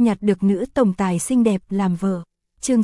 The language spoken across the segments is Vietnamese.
nhặt được nữ tổng tài xinh đẹp làm vợ. Chương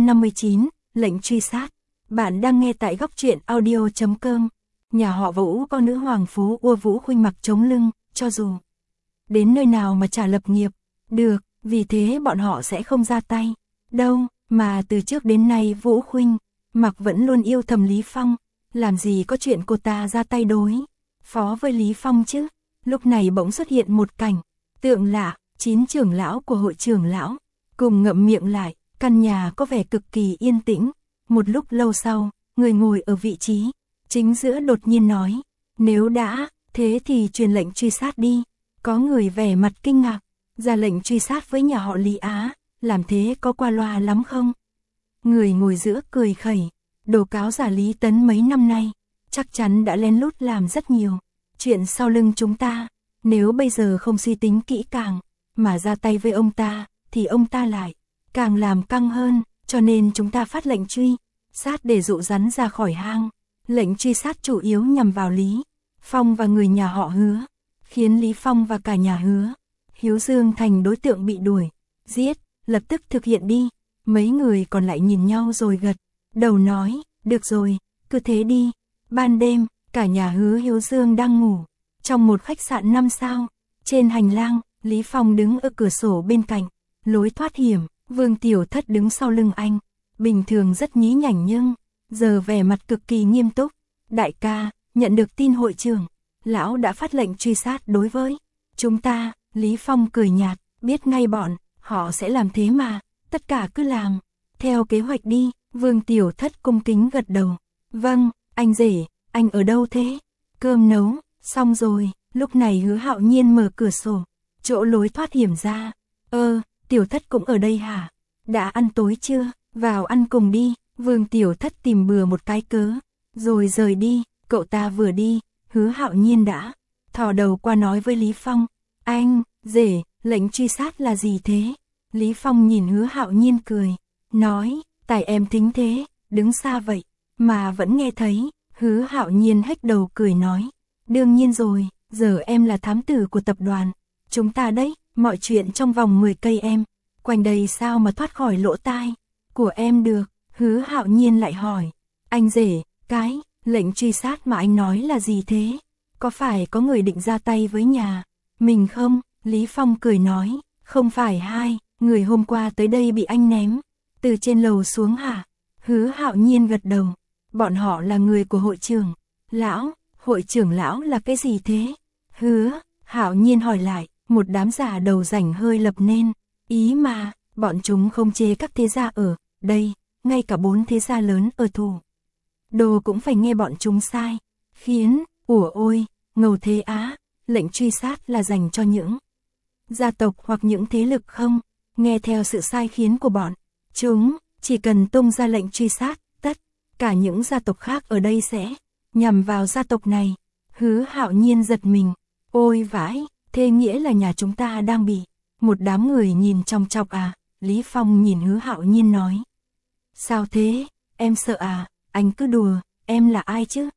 659, lệnh truy sát. Bạn đang nghe tại góc truyện audio.com. Nhà họ Vũ có nữ hoàng phố Ua Vũ Khuynh mặc chống lưng, cho dù đến nơi nào mà chả lập nghiệp được, vì thế bọn họ sẽ không ra tay đâu, mà từ trước đến nay Vũ Khuynh mặc vẫn luôn yêu thầm Lý Phong, làm gì có chuyện cô ta ra tay đối phó với Lý Phong chứ. Lúc này bỗng xuất hiện một cảnh tượng lạ, 9 trưởng lão của hội trưởng lão cùng ngậm miệng lại, căn nhà có vẻ cực kỳ yên tĩnh. Một lúc lâu sau, người ngồi ở vị trí chính giữa đột nhiên nói, nếu đã thế thì truyền lệnh truy sát đi. Có người vẻ mặt kinh ngạc, ra lệnh truy sát với nhà họ Lý Á, làm thế có qua loa lắm không? Người ngồi giữa cười khẩy, đồ cáo giả Lý Tấn mấy năm nay chắc chắn đã lén lút làm rất nhiều chuyện sau lưng chúng ta, nếu bây giờ không suy tính kỹ càng mà ra tay với ông ta thì ông ta lại càng làm căng hơn, cho nên chúng ta phát lệnh truy sát để dụ rắn ra khỏi hang. Lệnh truy sát chủ yếu nhằm vào Lý Phong và người nhà họ Hứa, khiến Lý Phong và cả nhà Hứa Hiếu Dương thành đối tượng bị đuổi giết. Lập tức thực hiện đi. Mấy người còn lại nhìn nhau rồi gật đầu nói, được rồi, cứ thế đi. Ban đêm, cả nhà Hứa Hiếu Dương đang ngủ trong một khách sạn 5 sao. Trên hành lang, Lý Phong đứng ở cửa sổ bên cạnh lối thoát hiểm, Vương Tiểu Thất đứng sau lưng anh, bình thường rất nhí nhảnh nhưng giờ vẻ mặt cực kỳ nghiêm túc. Đại ca, nhận được tin hội trưởng lão đã phát lệnh truy sát đối với chúng ta. Lý Phong cười nhạt, biết ngay bọn họ sẽ làm thế mà, tất cả cứ làm theo kế hoạch đi. Vương Tiểu Thất cung kính gật đầu, vâng. Anh rể, anh ở đâu thế? Cơm nấu xong rồi. Lúc này Hứa Hạo Nhiên mở cửa sổ chỗ lối thoát hiểm ra. Tiểu Thất cũng ở đây hả? Đã ăn tối chưa? Vào ăn cùng đi. Vương Tiểu Thất tìm bừa một cái cớ rồi rời đi. Cậu ta vừa đi, Hứa Hạo Nhiên đã thò đầu qua nói với Lý Phong, anh rể, lệnh truy sát là gì thế? Lý Phong nhìn Hứa Hạo Nhiên cười, nói, tại em thính thế, đứng xa vậy mà vẫn nghe thấy. Hứa Hạo Nhiên hếch đầu cười nói, đương nhiên rồi, giờ em là thám tử của tập đoàn chúng ta đấy, mọi chuyện trong vòng 10 cây em quanh đây sao mà thoát khỏi lỗ tai của em được. Hứa Hạo Nhiên lại hỏi, anh rể, cái lệnh truy sát mà anh nói là gì thế? Có phải có người định ra tay với nhà mình không? Lý Phong cười nói, không phải hai người hôm qua tới đây bị anh ném từ trên lầu xuống hả? Hứa Hạo Nhiên gật đầu, bọn họ là người của hội trưởng lão. Hội trưởng lão là cái gì thế? Hứa Hạo Nhiên hỏi lại. Một đám giả đầu rảnh hơi lập nên ý mà, bọn chúng không chê các thế gia ở đây, ngay cả 4 thế gia lớn ở thủ đô cũng phải nghe bọn chúng sai khiến. Ủa ôi, ngầu thế á. Lệnh truy sát là dành cho những gia tộc hoặc những thế lực không nghe theo sự sai khiến của bọn chúng. Chỉ cần tung ra lệnh truy sát, tất cả những gia tộc khác ở đây sẽ nhằm vào gia tộc này. Hứa Hạo Nhiên giật mình, ôi vãi, thế nghĩa là nhà chúng ta đang bị một đám người nhìn trong chọc à? Lý Phong nhìn Hứa Hạo Nhiên nói, sao thế, em sợ à? Anh cứ đùa, em là ai chứ?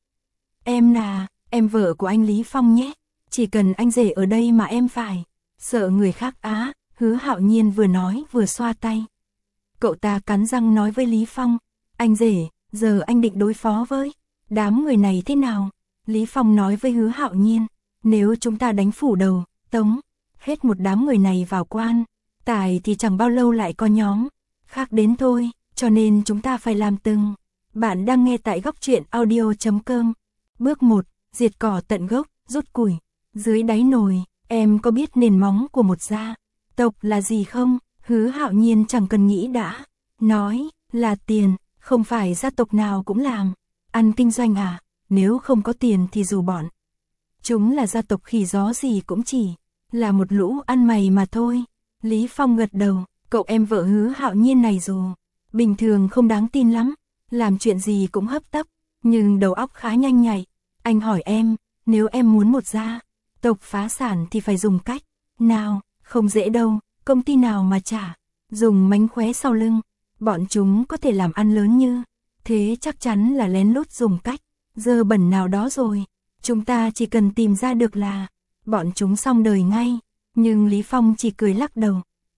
Em là em vợ của anh Lý Phong nhé. Chỉ cần anh rể ở đây mà em phải sợ người khác á? Hứa Hạo Nhiên vừa nói vừa xoa tay. Cậu ta cắn răng nói với Lý Phong, anh rể, giờ anh định đối phó với đám người này thế nào? Lý Phong nói với Hứa Hạo Nhiên, nếu chúng ta đánh phủ đầu, tống hết một đám người này vào quan tài thì chẳng bao lâu lại có nhóm khác đến thôi, cho nên chúng ta phải làm từng. Bạn đang nghe tại góc truyện audio.com. Bước 1, diệt cỏ tận gốc, rút củi dưới đáy nồi. Em có biết nền móng của một gia tộc là gì không? Hứa Hạo Nhiên chẳng cần nghĩ đã nói, là tiền. Không phải gia tộc nào cũng làm ăn kinh doanh à? Nếu không có tiền thì dù bọn chúng là gia tộc khỉ gió gì cũng chỉ là một lũ ăn mày mà thôi. Lý Phong gật đầu, cậu em vợ Hứa Hạo Nhiên này dù bình thường không đáng tin lắm, làm chuyện gì cũng hấp tấp, nhưng đầu óc khá nhanh nhạy. Anh hỏi em, nếu em muốn một gia tộc phá sản thì phải dùng cách nào? Không dễ đâu, công ty nào mà chả dùng mánh khóe sau lưng. Bọn chúng có thể làm ăn lớn như thế chắc chắn là lén lút dùng cách dơ bẩn nào đó rồi. Chúng ta chỉ cần tìm ra được là bọn chúng xong đời ngay. Nhưng Lý Phong chỉ cười lắc đầu,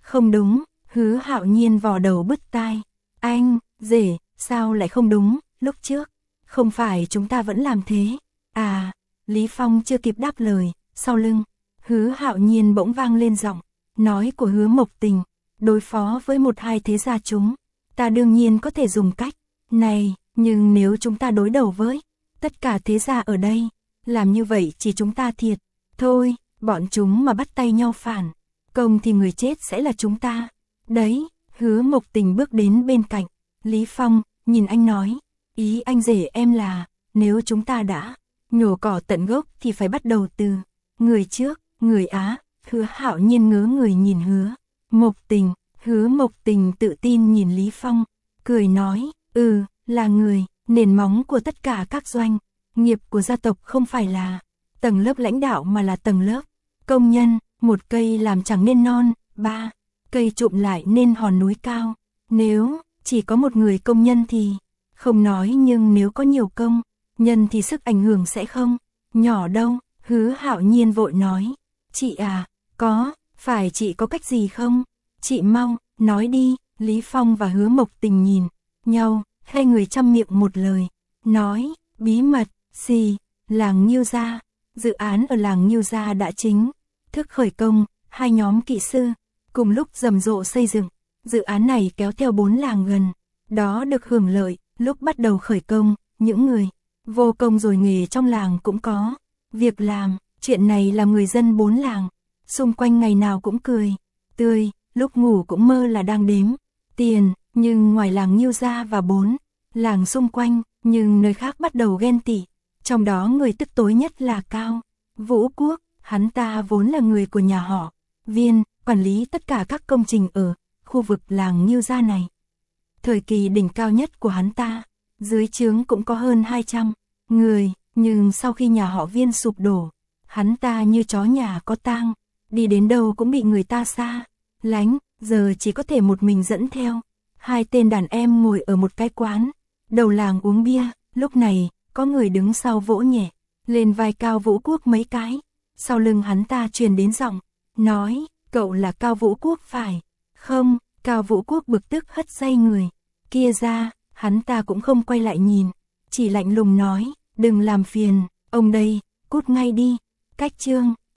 Không đúng, Hứa Hạo Nhiên vò đầu bứt tai. Anh, rể, sao lại không đúng, lúc trước, không phải chúng ta vẫn làm thế. À, Lý Phong chưa kịp đáp lời, sau lưng, Hứa Hạo Nhiên bỗng vang lên giọng, nói của Hứa Mộc Tình, đối phó với một hai thế gia chúng, ta đương nhiên có thể dùng cách này, nhưng nếu chúng ta đối đầu với tất cả thế gia ở đây, làm như vậy chỉ chúng ta thiệt. Thôi, bọn chúng mà bắt tay nhau phản công thì người chết sẽ là chúng ta. Đấy, Hứa Mộc Tình bước đến bên cạnh Lý Phong, nhìn anh nói, ý anh rể em là, nếu chúng ta đã nhổ cỏ tận gốc thì phải bắt đầu từ người trước, người Á. Hứa Hạo Nhiên ngớ người nhìn Hứa Mộc Tình, Hứa Mộc Tình tự tin nhìn Lý Phong, cười nói, là người, nền móng của tất cả các doanh nghiệp của gia tộc không phải là tầng lớp lãnh đạo mà là tầng lớp công nhân, một cây làm chẳng nên non, ba cây trụm lại nên hòn núi cao. Nếu chỉ có một người công nhân thì không nói, nhưng nếu có nhiều công nhân thì sức ảnh hưởng sẽ không nhỏ đâu. Hứa Hạo Nhiên vội nói, chị à, phải chị có cách gì không? Chị mau, nói đi. Lý Phong và Hứa Mộc Tình nhìn nhau, hai người chăm miệng một lời, nói, bí mật, làng Nhiêu Gia. Dự án ở làng Nhiêu Gia đã chính thức khởi công, hai nhóm kỹ sư cùng lúc rầm rộ xây dựng. Dự án này kéo theo 4 làng gần đó được hưởng lợi. Lúc bắt đầu khởi công, những người vô công rồi nghề trong làng cũng có việc làm. Chuyện này làm người dân 4 làng xung quanh ngày nào cũng cười tươi, lúc ngủ cũng mơ là đang đếm tiền. Nhưng ngoài làng Nhiêu Gia và 4 làng xung quanh, nhưng nơi khác bắt đầu ghen tị. Trong đó người tức tối nhất là Cao Vũ Quốc, hắn ta vốn là người của nhà họ Viên, quản lý tất cả các công trình ở khu vực làng Nhiêu Gia này. Thời kỳ đỉnh cao nhất của hắn ta, dưới trướng cũng có hơn 200 người, nhưng sau khi nhà họ Viên sụp đổ, hắn ta như chó nhà có tang, đi đến đâu cũng bị người ta xa lánh, giờ chỉ có thể một mình dẫn theo hai tên đàn em ngồi ở một cái quán đầu làng uống bia. Lúc này, có người đứng sau vỗ nhẹ lên vai Cao Vũ Quốc mấy cái, sau lưng hắn ta truyền đến giọng, nói, cậu là Cao Vũ Quốc phải không? Cao Vũ Quốc bực tức hất dây người kia ra, hắn ta cũng không quay lại nhìn, chỉ lạnh lùng nói, đừng làm phiền ông đây, cút ngay đi. Cách chương